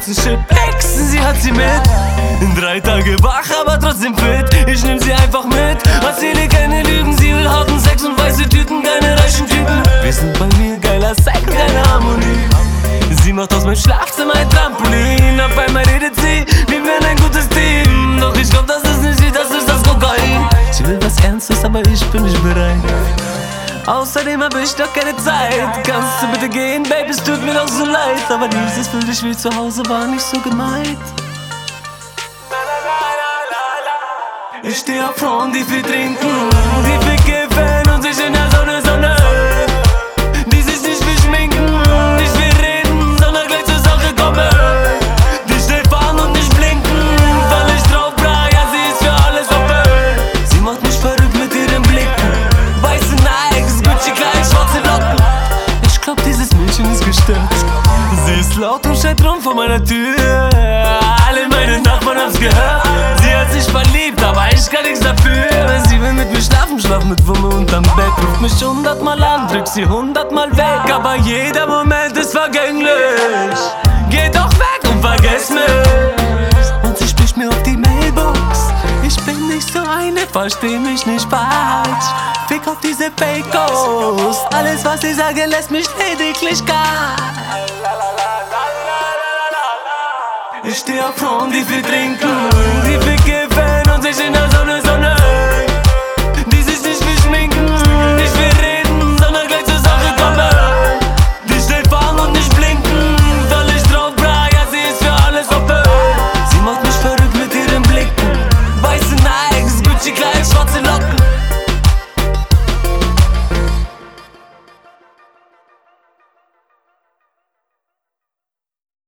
nächsten Shit. Sie hat sie mit. 3 Tage wach, aber trotzdem fit. Ich nehm sie einfach mit. Erzähle keine Lügen, sie will harten Sex und weiße Tüten, keine reichen Typen. Wir sind bei mir geiler Sex, keine Harmonie. Sie macht aus meinem Schlafzimmer ein Trampolin. Auf einmal redet sie, wir wären ein gutes Team. Doch ich glaub, das ist nicht sie, das ist das Kokain. Sie will was Ernstes, aber ich bin nicht bereit. Außerdem hab ich doch keine Zeit. Kannst du bitte gehen, Baby, es tut mir doch so leid. Aber dieses für dich wie zu Hause war nicht so gemeint. Ich steh auf Frauen, die viel trinken, die viel kiffen und sich in der Sonne die sich nicht viel schminken, nicht viel reden, sondern gleich zur Sache kommen. Die schnell fahren und nicht blinken, weil ich drauf bra, ja sie ist für alles offen. Sie macht mich verrückt mit ihren Blicken. Weiße Nikes, Gucci Kleid, schwarze Locken. Ich glaub, dieses Mädchen ist gestört. Sie ist laut und schreit rum vor meiner Tür. Alle meine Nachbarn haben's gehört. Sie hat sich verliebt, aber ich kann nichts dafür. Sie will mit mir schlafen, schlaf mit Wumme unterm Bett. Ruft mich 100-mal an, drück sie 100-mal weg. Aber jeder Moment ist vergänglich. Geh doch weg und vergess mich. Und sie spricht mir auf die Mailbox. Ich bin nicht so eine, versteh mich nicht falsch. Fick auf diese Fake-Ghost. Alles was sie sagen lässt mich lediglich kalt. Ich steh auf Frauen, die viel trinken, die viel